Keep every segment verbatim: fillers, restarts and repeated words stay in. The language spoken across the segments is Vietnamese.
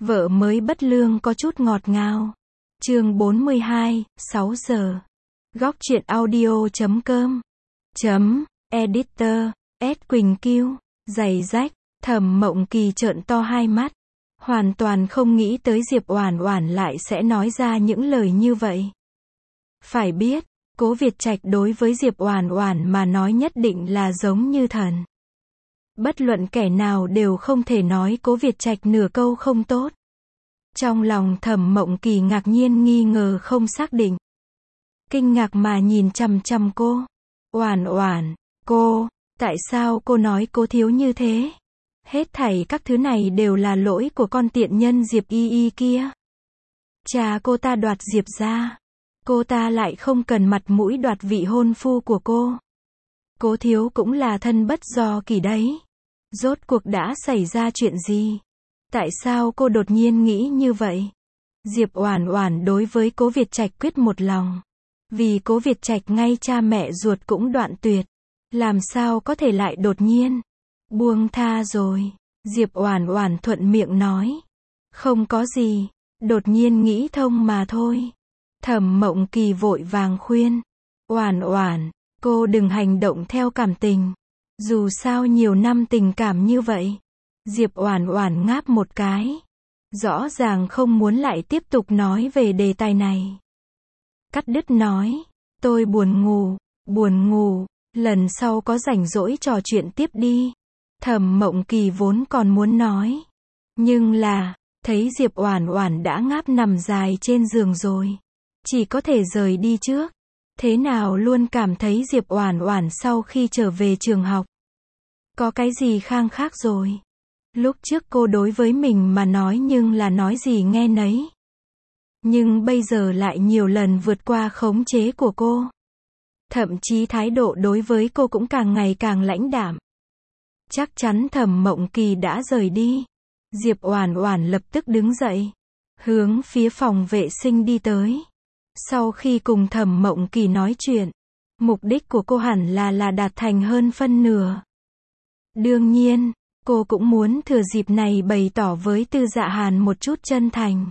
Vợ mới bất lương có chút ngọt ngào. Chương bốn mươi hai, sáu giờ. Góc truyện audio chấm com. Chấm, editor, S Quỳnh Kiêu, giày rách, Thẩm Mộng Kỳ trợn to hai mắt. Hoàn toàn không nghĩ tới Diệp Oản Oản lại sẽ nói ra những lời như vậy. Phải biết, Cố Việt Trạch đối với Diệp Oản Oản mà nói nhất định là giống như thần. Bất luận kẻ nào đều không thể nói Cố Việt Trạch nửa câu không tốt. Trong lòng Thẩm Mộng Kỳ ngạc nhiên nghi ngờ không xác định. Kinh ngạc mà nhìn chằm chằm cô. Oản Oản, cô, tại sao cô nói cô thiếu như thế? Hết thảy các thứ này đều là lỗi của con tiện nhân Diệp Y Y kia. Cha cô ta đoạt Diệp ra. Cô ta lại không cần mặt mũi đoạt vị hôn phu của cô. Cố thiếu cũng là thân bất do kỳ đấy. Rốt cuộc đã xảy ra chuyện gì? Tại sao cô đột nhiên nghĩ như vậy? Diệp Oản Oản đối với Cố Việt Trạch quyết một lòng. Vì Cố Việt Trạch ngay cha mẹ ruột cũng đoạn tuyệt. Làm sao có thể lại đột nhiên buông tha rồi? Diệp Oản Oản thuận miệng nói. Không có gì, đột nhiên nghĩ thông mà thôi. Thẩm Mộng Kỳ vội vàng khuyên. Oản Oản, cô đừng hành động theo cảm tình. Dù sao nhiều năm tình cảm như vậy. Diệp Oản Oản ngáp một cái. Rõ ràng không muốn lại tiếp tục nói về đề tài này. Cắt đứt nói. Tôi buồn ngủ, buồn ngủ, lần sau có rảnh rỗi trò chuyện tiếp đi. Thẩm Mộng Kỳ vốn còn muốn nói. Nhưng là, thấy Diệp Oản Oản đã ngáp nằm dài trên giường rồi. Chỉ có thể rời đi trước. Thế nào luôn cảm thấy Diệp Oản Oản sau khi trở về trường học. Có cái gì khang khác rồi. Lúc trước cô đối với mình mà nói nhưng là nói gì nghe nấy. Nhưng bây giờ lại nhiều lần vượt qua khống chế của cô. Thậm chí thái độ đối với cô cũng càng ngày càng lãnh đạm. Chắc chắn Thẩm Mộng Kỳ đã rời đi. Diệp Oản Oản lập tức đứng dậy. Hướng phía phòng vệ sinh đi tới. Sau khi cùng Thẩm Mộng Kỳ nói chuyện. Mục đích của cô hẳn là là đạt thành hơn phân nửa. Đương nhiên, cô cũng muốn thừa dịp này bày tỏ với Tư Dạ Hàn một chút chân thành.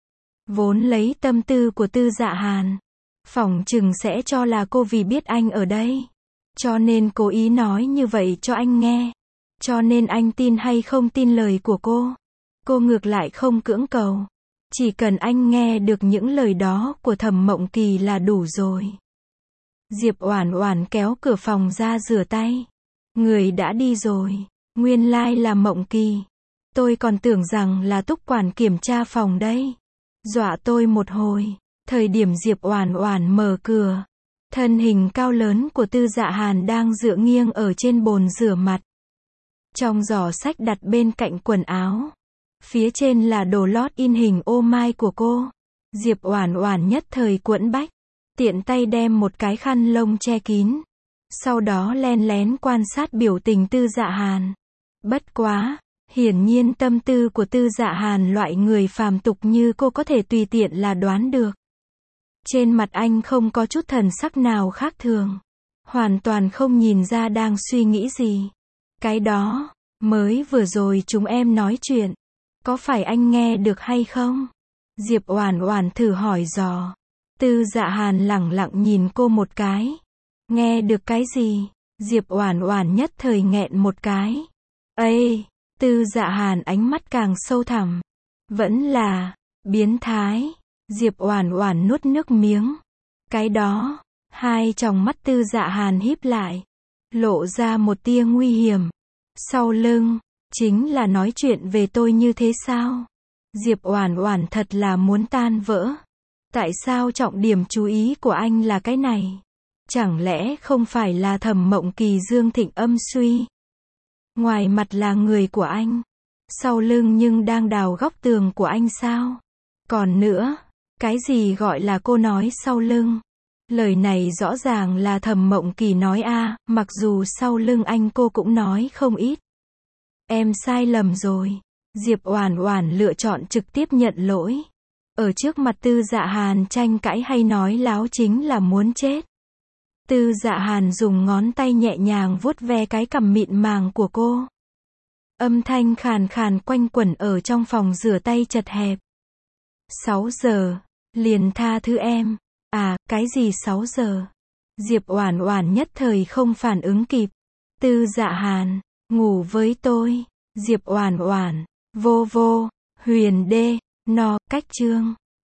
Vốn lấy tâm tư của Tư Dạ Hàn. Phỏng chừng sẽ cho là cô vì biết anh ở đây. Cho nên cố ý nói như vậy cho anh nghe. Cho nên anh tin hay không tin lời của cô. Cô ngược lại không cưỡng cầu. Chỉ cần anh nghe được những lời đó của Thẩm Mộng Kỳ là đủ rồi. Diệp Oản Oản kéo cửa phòng ra rửa tay. Người đã đi rồi. Nguyên lai là Mộng Kỳ. Tôi còn tưởng rằng là Túc quản kiểm tra phòng đây. Dọa tôi một hồi. Thời điểm Diệp Oản Oản mở cửa. Thân hình cao lớn của Tư Dạ Hàn đang dựa nghiêng ở trên bồn rửa mặt. Trong giỏ sách đặt bên cạnh quần áo. Phía trên là đồ lót in hình ô mai của cô. Diệp Oản Oản nhất thời quẫn bách. Tiện tay đem một cái khăn lông che kín. Sau đó len lén quan sát biểu tình Tư Dạ Hàn. Bất quá, hiển nhiên tâm tư của Tư Dạ Hàn loại người phàm tục như cô có thể tùy tiện là đoán được. Trên mặt anh không có chút thần sắc nào khác thường. Hoàn toàn không nhìn ra đang suy nghĩ gì. Cái đó, mới vừa rồi chúng em nói chuyện. Có phải anh nghe được hay không? Diệp Oản Oản thử hỏi dò. Tư Dạ Hàn lẳng lặng nhìn cô một cái. Nghe được cái gì? Diệp Oản Oản nhất thời nghẹn một cái. Ê, Tư Dạ Hàn ánh mắt càng sâu thẳm. Vẫn là biến thái. Diệp Oản Oản nuốt nước miếng. Cái đó, hai tròng mắt Tư Dạ Hàn híp lại, lộ ra một tia nguy hiểm. Sau lưng, chính là nói chuyện về tôi như thế sao? Diệp Oản Oản thật là muốn tan vỡ. Tại sao trọng điểm chú ý của anh là cái này? Chẳng lẽ không phải là Thẩm Mộng Kỳ Dương Thịnh âm suy? Ngoài mặt là người của anh, sau lưng nhưng đang đào góc tường của anh sao? Còn nữa, cái gì gọi là cô nói sau lưng? Lời này rõ ràng là Thẩm Mộng Kỳ nói a, à, mặc dù sau lưng anh cô cũng nói không ít. Em sai lầm rồi. Diệp Oản Oản lựa chọn trực tiếp nhận lỗi. Ở trước mặt Tư Dạ Hàn tranh cãi hay nói láo chính là muốn chết. Tư Dạ Hàn dùng ngón tay nhẹ nhàng vuốt ve cái cằm mịn màng của cô. Âm thanh khàn khàn quanh quẩn ở trong phòng rửa tay chật hẹp. sáu giờ. Liền tha thứ em. À, cái gì sáu giờ? Diệp Oản Oản nhất thời không phản ứng kịp. Tư Dạ Hàn, ngủ với tôi. Diệp Oản Oản, vô vô, huyền đê, no, cách chương.